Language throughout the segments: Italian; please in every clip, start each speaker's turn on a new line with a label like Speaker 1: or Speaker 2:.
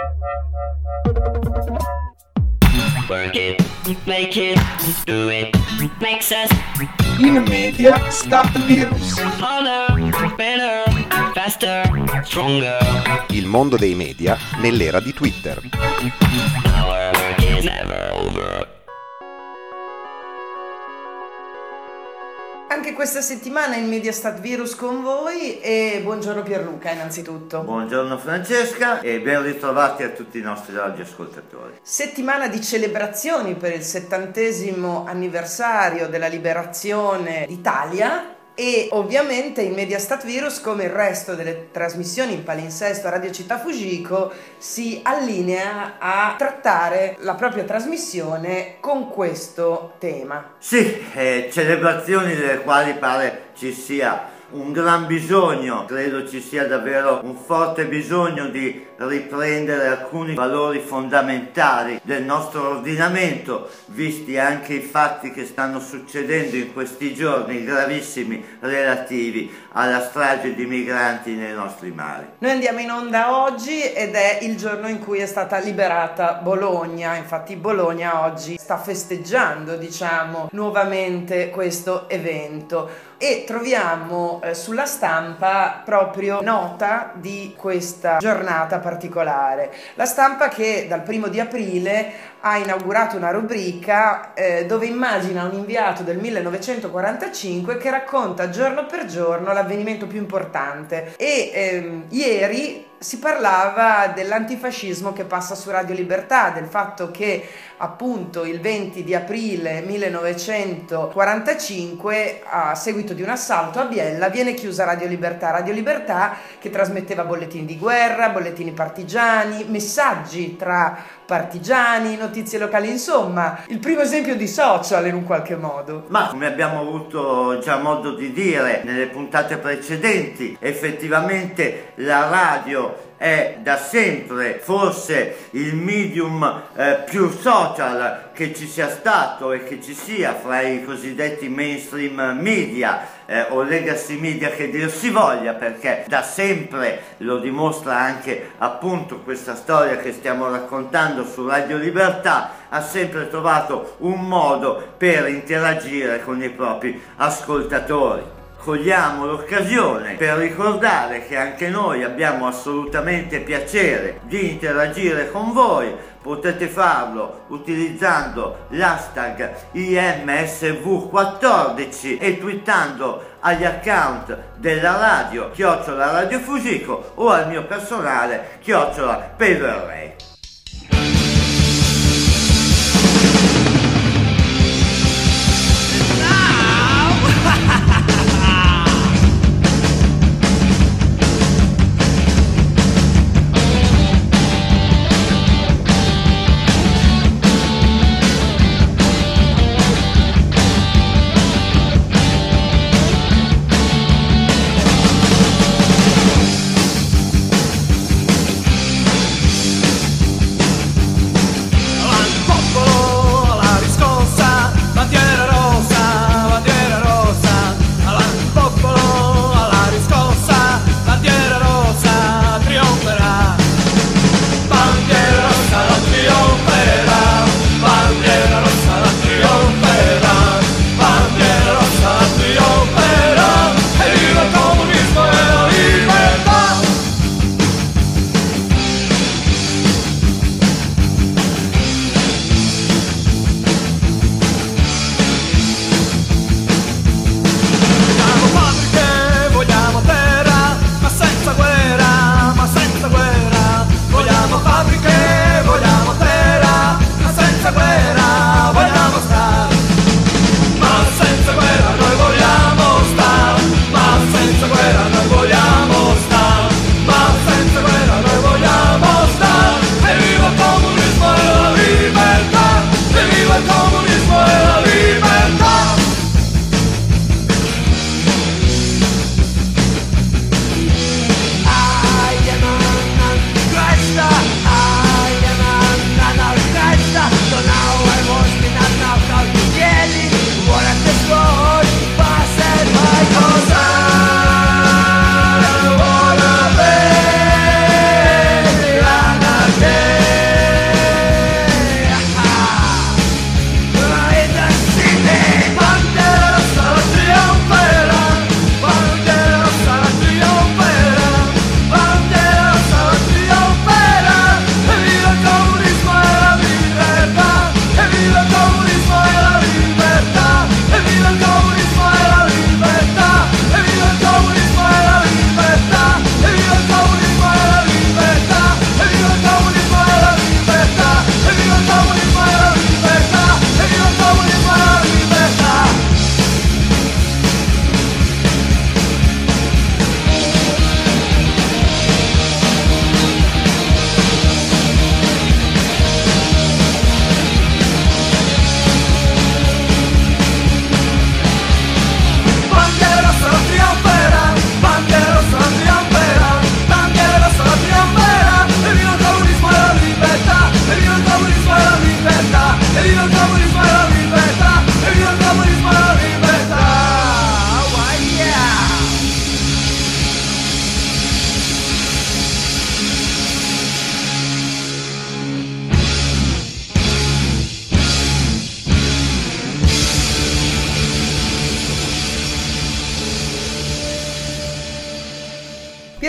Speaker 1: Work it, make it, do it, makes us
Speaker 2: In media Stat Virus.
Speaker 1: harder, better, faster, stronger.
Speaker 3: Il mondo dei media nell'era di Twitter.
Speaker 1: Our work is never over.
Speaker 4: Anche questa settimana il Mediastat Virus con voi e buongiorno Pierluca innanzitutto.
Speaker 5: Buongiorno Francesca e ben ritrovati a tutti i nostri radioascoltatori.
Speaker 4: Settimana di celebrazioni per il 70° anniversario della liberazione d'Italia e ovviamente il Mediastat Virus, come il resto delle trasmissioni in palinsesto a Radio Città Fujiko, si allinea a trattare la propria trasmissione con questo tema.
Speaker 5: Sì, celebrazioni delle quali pare ci sia un gran bisogno, credo ci sia davvero un forte bisogno di riprendere alcuni valori fondamentali del nostro ordinamento, visti anche i fatti che stanno succedendo in questi giorni gravissimi relativi alla strage di migranti nei nostri mari.
Speaker 4: Noi andiamo in onda oggi ed è il giorno in cui è stata liberata Bologna, infatti Bologna oggi sta festeggiando, nuovamente questo evento. E troviamo sulla stampa proprio nota di questa giornata particolare. La stampa che dal 1° di aprile ha inaugurato una rubrica dove immagina un inviato del 1945 che racconta giorno per giorno l'avvenimento più importante e ieri si parlava dell'antifascismo che passa su Radio Libertà, del fatto che appunto il 20 di aprile 1945 a seguito di un assalto a Biella viene chiusa Radio Libertà che trasmetteva bollettini di guerra, bollettini partigiani, messaggi tra partigiani, notizie locali, insomma il primo esempio di social in un qualche modo.
Speaker 5: Ma come abbiamo avuto già modo di dire nelle puntate precedenti, effettivamente la radio è da sempre forse il medium più social che ci sia stato e che ci sia fra i cosiddetti mainstream media o legacy media che dir si voglia, perché da sempre lo dimostra anche appunto questa storia che stiamo raccontando su Radio Libertà, ha sempre trovato un modo per interagire con i propri ascoltatori. Cogliamo l'occasione per ricordare che anche noi abbiamo assolutamente piacere di interagire con voi. Potete farlo utilizzando l'hashtag IMSV14 e twittando agli account della radio @Radio Fujiko o al mio personale @Paverray.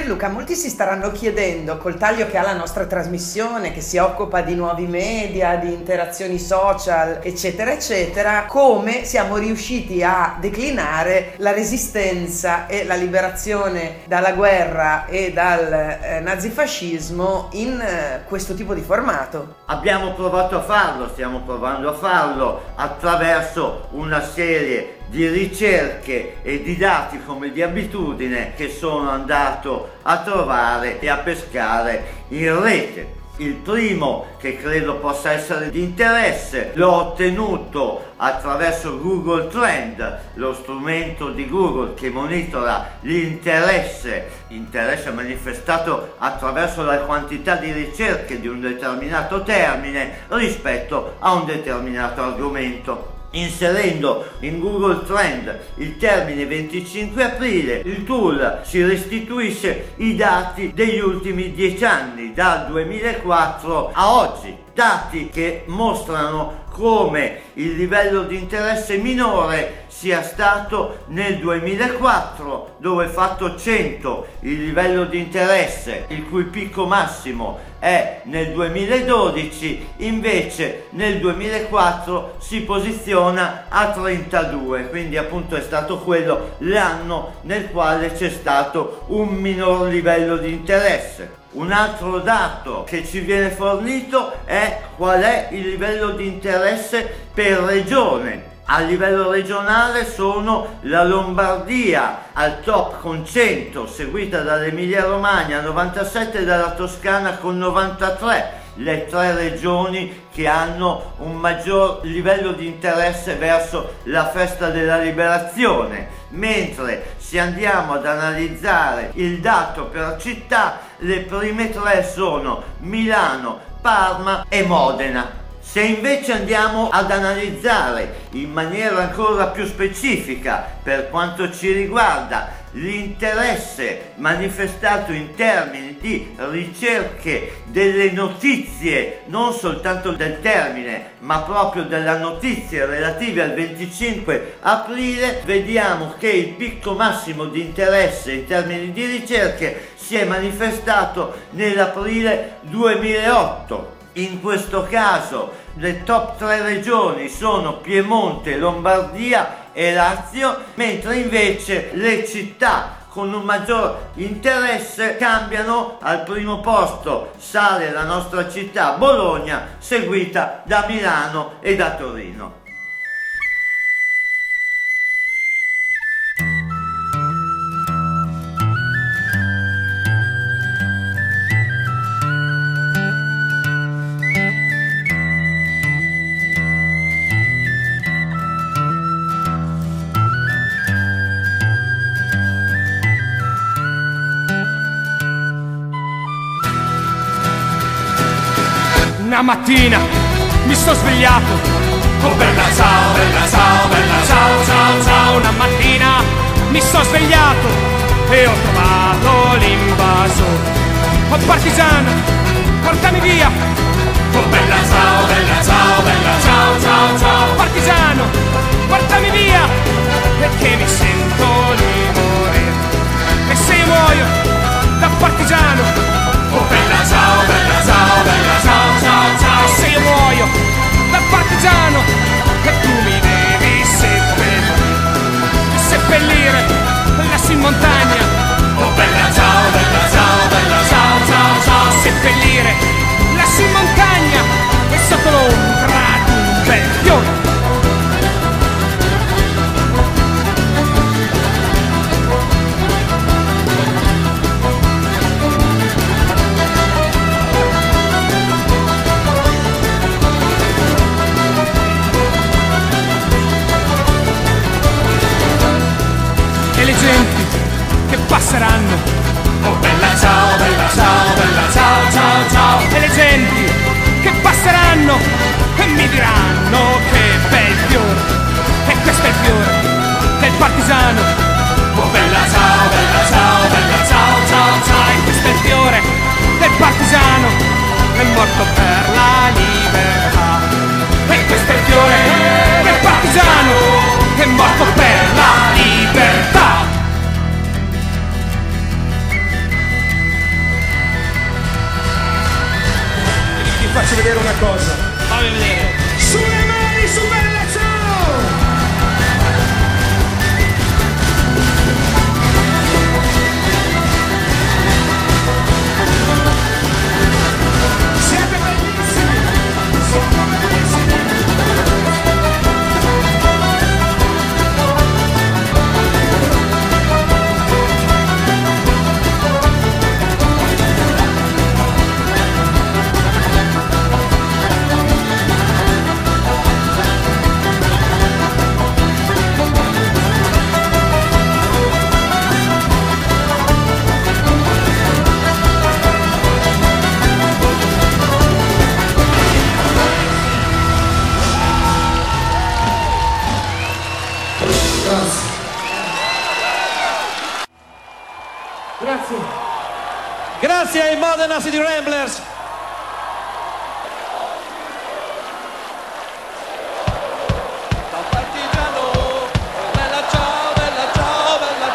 Speaker 4: Pierluca, molti si staranno chiedendo, col taglio che ha la nostra trasmissione, che si occupa di nuovi media, di interazioni social, eccetera, eccetera, come siamo riusciti a declinare la resistenza e la liberazione dalla guerra e dal nazifascismo in questo tipo di formato.
Speaker 5: Abbiamo provato a farlo, stiamo provando a farlo attraverso una serie di ricerche e di dati come di abitudine che sono andato a trovare e a pescare in rete. Il primo, che credo possa essere di interesse, l'ho ottenuto attraverso Google Trend, lo strumento di Google che monitora l'interesse manifestato attraverso la quantità di ricerche di un determinato termine rispetto a un determinato argomento. Inserendo in Google Trend il termine 25 aprile, il tool ci restituisce i dati degli ultimi 10 anni, dal 2004 a oggi. Dati che mostrano come il livello di interesse minore sia stato nel 2004, dove fatto 100 il livello di interesse, il cui picco massimo è nel 2012, invece nel 2004 si posiziona a 32, quindi appunto è stato quello l'anno nel quale c'è stato un minor livello di interesse. Un altro dato che ci viene fornito è qual è il livello di interesse per regione. A livello regionale sono la Lombardia al top con 100, seguita dall'Emilia Romagna 97 e dalla Toscana con 93. Le tre regioni che hanno un maggior livello di interesse verso la festa della liberazione, mentre se andiamo ad analizzare il dato per città, le prime tre sono Milano, Parma e Modena. Se invece andiamo ad analizzare in maniera ancora più specifica per quanto ci riguarda l'interesse manifestato in termini di ricerche delle notizie, non soltanto del termine, ma proprio delle notizie relative al 25 aprile, vediamo che il picco massimo di interesse in termini di ricerche si è manifestato nell'aprile 2008. In questo caso le top 3 regioni sono Piemonte, Lombardia e Lazio, mentre invece le città con un maggior interesse cambiano. Al primo posto sale la nostra città Bologna, seguita da Milano e da Torino.
Speaker 2: Una mattina mi sto svegliato, oh bella ciao, bella ciao, bella ciao, ciao, ciao. Una mattina mi sto svegliato e ho trovato l'invasore. Oh partigiano, portami via, oh bella ciao, bella ciao, bella ciao, ciao, ciao. Partigiano, portami via, perché mi sento di morire. E se io muoio da partigiano, oh bella ciao, bella ciao, bella ciao, ciao, ciao. Se io muoio da partigiano e tu mi devi seppellire lassù in montagna, oh bella ciao, bella ciao, bella ciao, ciao, ciao. Seppellire lassù in montagna. faccio vedere una cosa.
Speaker 6: Fammi vedere.
Speaker 2: Sulle mani su Bella Ciao! Siete bellissimi! Siete bellissimi!
Speaker 6: Grazie. Grazie ai Modena City Ramblers. Ciao partigiano, bella ciao, bella ciao, bella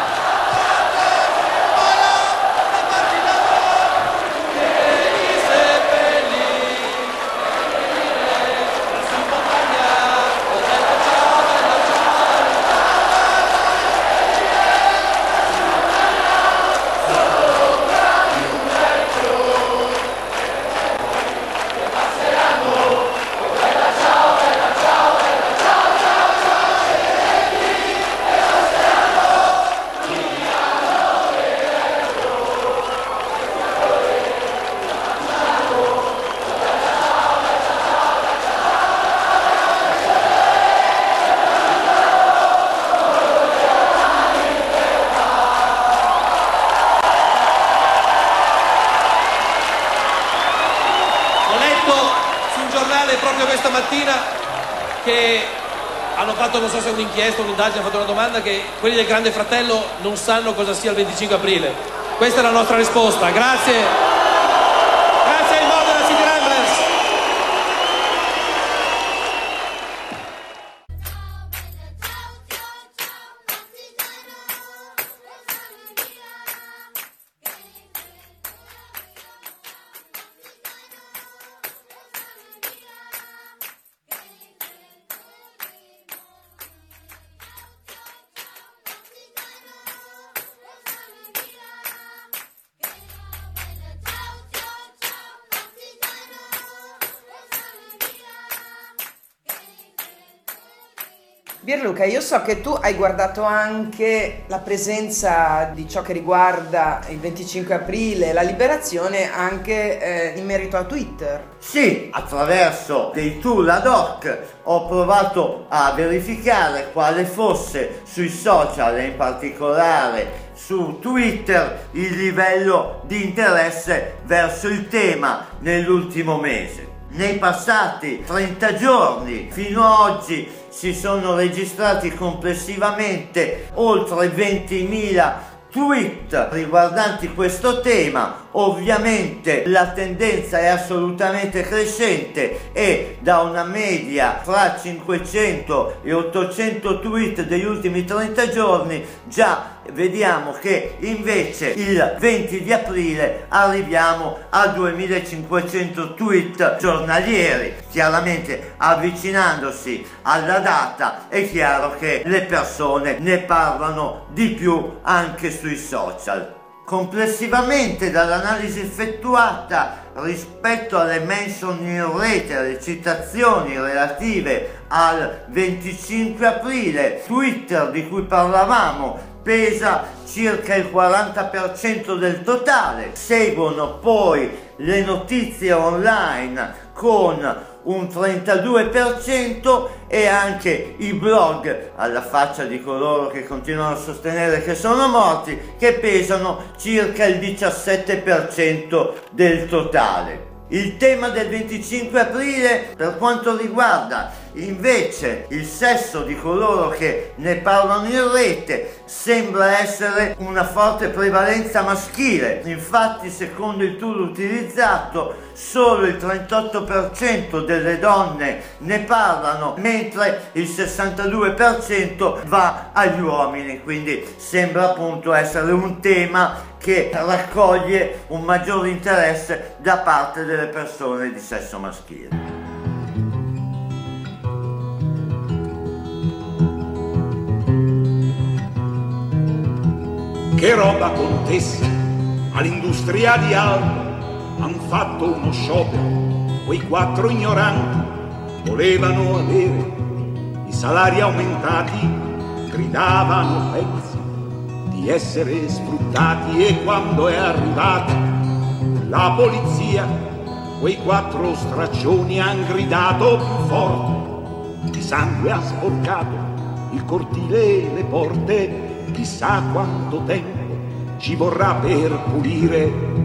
Speaker 6: proprio questa mattina che hanno fatto, non so se è un'inchiesta, un'indagine, hanno fatto una domanda, che quelli del Grande Fratello non sanno cosa sia il 25 aprile. Questa è la nostra risposta. Grazie. Grazie ai Modena City Ramblers.
Speaker 4: Pierluca, io so che tu hai guardato anche la presenza di ciò che riguarda il 25 aprile, la liberazione, anche in merito a Twitter.
Speaker 5: Sì, attraverso dei tool ad hoc ho provato a verificare quale fosse sui social e in particolare su Twitter il livello di interesse verso il tema nell'ultimo mese. Nei passati 30 giorni fino ad oggi si sono registrati complessivamente oltre 20.000 tweet riguardanti questo tema. Ovviamente la tendenza è assolutamente crescente e da una media fra 500 e 800 tweet degli ultimi 30 giorni già vediamo che invece il 20 di aprile arriviamo a 2500 tweet giornalieri. Chiaramente avvicinandosi alla data è chiaro che le persone ne parlano di più anche sui social. Complessivamente dall'analisi effettuata rispetto alle mention in rete, alle citazioni relative al 25 aprile, Twitter di cui parlavamo pesa circa il 40% del totale, seguono poi le notizie online con un 32% e anche i blog, alla faccia di coloro che continuano a sostenere che sono morti, che pesano circa il 17% del totale. Il tema del 25 aprile per quanto riguarda invece il sesso di coloro che ne parlano in rete sembra essere una forte prevalenza maschile. Infatti, secondo il tool utilizzato, solo il 38% delle donne ne parlano, mentre il 62% va agli uomini, quindi sembra appunto essere un tema che raccoglie un maggior interesse da parte delle persone di sesso maschile.
Speaker 7: Che roba, contessa, all'industria di Alba han fatto uno sciopero, quei 4 ignoranti volevano avere i salari aumentati, gridavano pezzi di essere sfruttati, e quando è arrivata la polizia quei 4 straccioni han gridato più forte, di sangue ha sporcato il cortile e le porte. Chissà quanto tempo ci vorrà per pulire.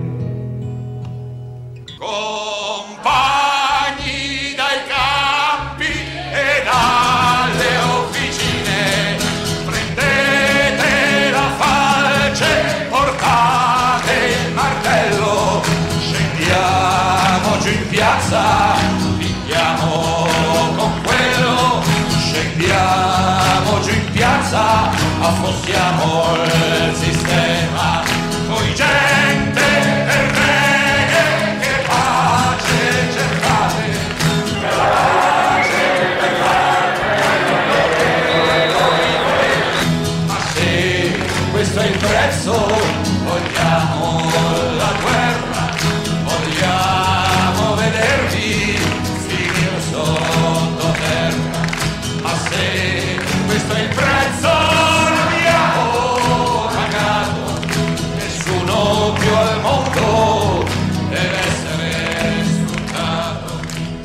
Speaker 2: Compagni dai campi e dalle officine, prendete la falce, portate il martello, scendiamo giù in piazza, picchiamo con quello, scendiamo giù in piazza, affossiamo il sistema, voi gente per me che pace cercate, ma se questo è il prezzo, vogliamo la guerra, vogliamo vedervi finire sottoterra, ma se questo è il prezzo più al mondo deve essere sfruttato.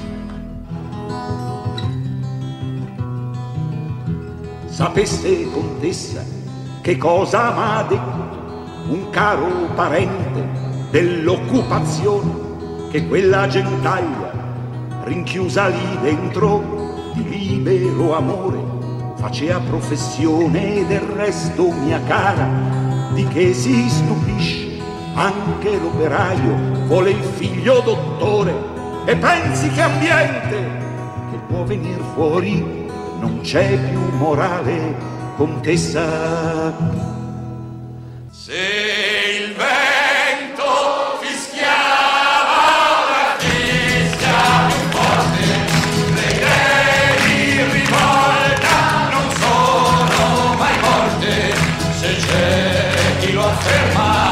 Speaker 7: Sapesse, contessa, che cosa m'ha detto un caro parente dell'occupazione, che quella gentaglia rinchiusa lì dentro di libero amore facea professione, e del resto, mia cara, di che si stupisce anche l'operaio, vuole il figlio dottore, e pensi che ambiente che può venir fuori, non c'è più morale, contessa.
Speaker 2: Se il vento fischiava, ora fischia più forte, le idee in rivolta non sono mai morte, se c'è chi lo afferma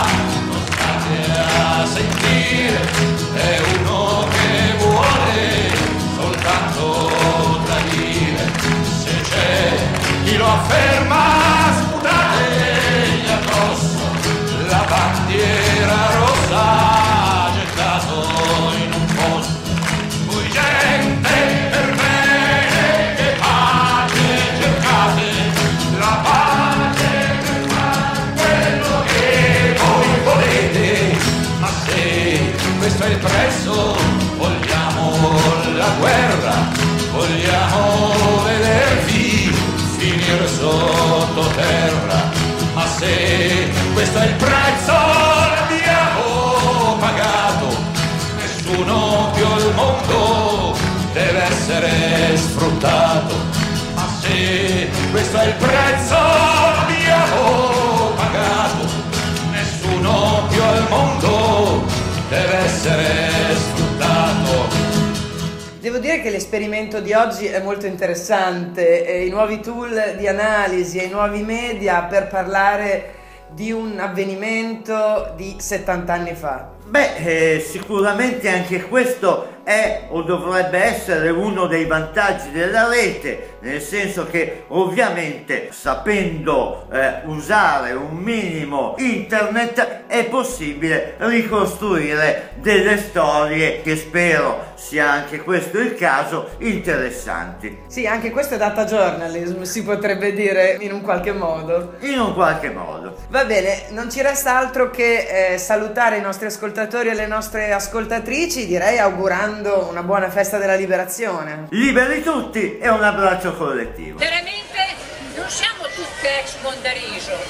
Speaker 2: a sentire, è uno che vuole soltanto tradire, se c'è chi lo afferma, spudategli addosso la bandiera rossa, gettato in un posto, voi gente per bene che pace cercate, la pace per fare quello che voi volete, ma se questo è il prezzo, vogliamo la guerra, vogliamo vedervi finire sottoterra, ma se questo è il prezzo, l'abbiamo pagato, nessuno più al mondo deve essere sfruttato, ma se questo è il prezzo, l'abbiamo pagato, nessuno più al mondo deve essere sfruttato.
Speaker 4: Devo dire che l'esperimento di oggi è molto interessante, i nuovi tool di analisi e i nuovi media per parlare di un avvenimento di 70 anni fa.
Speaker 5: Sicuramente anche questo è o dovrebbe essere uno dei vantaggi della rete, nel senso che ovviamente sapendo usare un minimo internet è possibile ricostruire delle storie che spero sia anche questo il caso, interessanti.
Speaker 4: Sì, anche questo è data journalism, si potrebbe dire in un qualche modo.
Speaker 5: In un qualche modo.
Speaker 4: Va bene, non ci resta altro che salutare i nostri ascoltatori e le nostre ascoltatrici, direi augurando una buona festa della liberazione.
Speaker 5: Liberi tutti e un abbraccio collettivo.
Speaker 8: Veramente non siamo tutti ex Mondariso,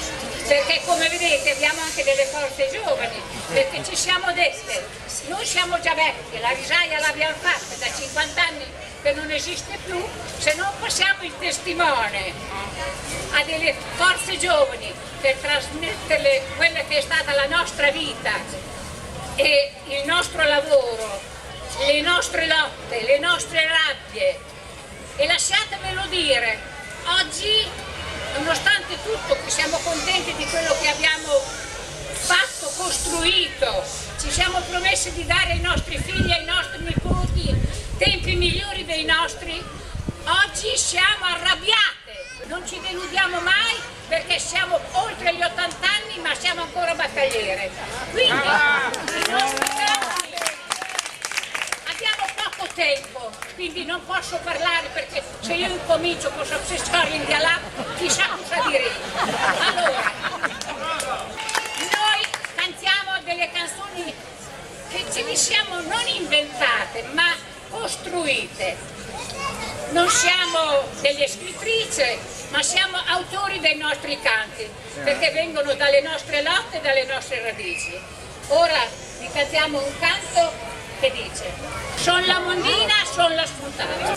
Speaker 8: perché come vedete abbiamo anche delle forze giovani, perché ci siamo dette, noi siamo già vecchi, la risaia l'abbiamo fatta da 50 anni che non esiste più, se non passiamo il testimone a delle forze giovani per trasmetterle quella che è stata la nostra vita e il nostro lavoro, le nostre lotte, le nostre rabbie. E lasciatemelo dire, oggi, nonostante tutto, che siamo contenti di quello che abbiamo fatto, costruito, ci siamo promessi di dare ai nostri figli e ai nostri nipoti tempi migliori dei nostri, oggi siamo arrabbiate, non ci deludiamo mai perché siamo oltre gli 80 anni ma siamo ancora battagliere. Quindi i nostri campi abbiamo poco tempo, quindi non posso parlare perché se io incomincio con queste storie in dialetto chissà cosa direi. Allora, noi cantiamo delle canzoni che ce le siamo non inventate ma costruite. Non siamo delle scrittrici ma siamo autori dei nostri canti perché vengono dalle nostre lotte e dalle nostre radici. Ora vi cantiamo un canto che dice: son la mondina, son la sfruttata.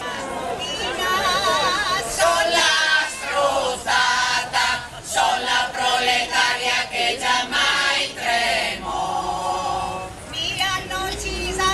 Speaker 9: Son la sfruttata, son la proletaria che giammai tremo. Mi hanno uccisa,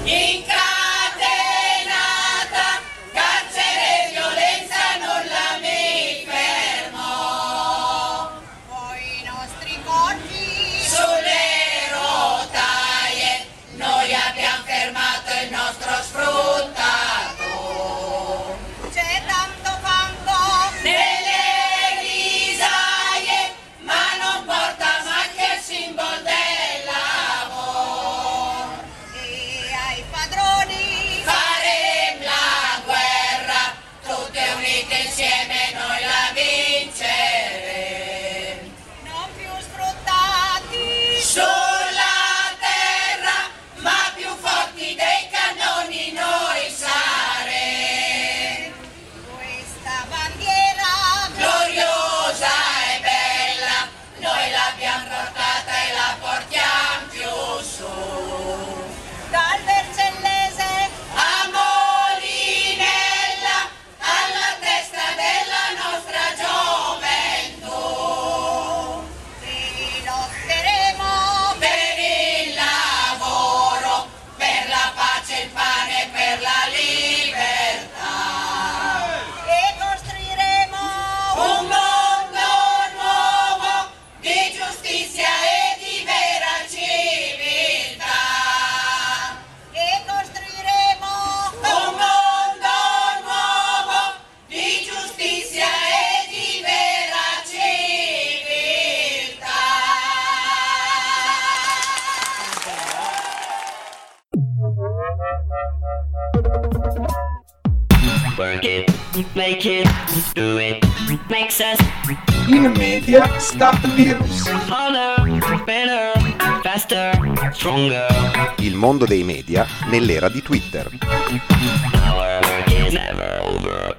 Speaker 9: incatenata, carcere e violenza non la mi fermo. Poi i nostri corpi sulle rotaie, noi abbiamo fermato il nostro sfruttato. C'è tanto fango nelle risaie, ma non porta mai che il simbolo del lavoro. E ai padroni faremo la guerra, tutte unite insieme noi la vinceremo. Non più sfruttati sulla terra, ma più forti dei cannoni noi saremo. Questa bandiera gloriosa e bella, noi l'abbiamo portata e la portiamo più su. Dal Vercellese a Molinella, alla testa della nostra gioventù. E lotteremo per il lavoro, per la pace, il pane, per la libertà. E costruiremo un mondo nuovo di giustizia e di vera civiltà. E costruiremo un mondo nuovo di giustizia e di vera civiltà.
Speaker 1: Work it, make it, do it, makes us
Speaker 2: In media stop virus.
Speaker 1: harder, better, faster, stronger.
Speaker 3: Il mondo dei media nell'era di Twitter.
Speaker 1: Our work is never over.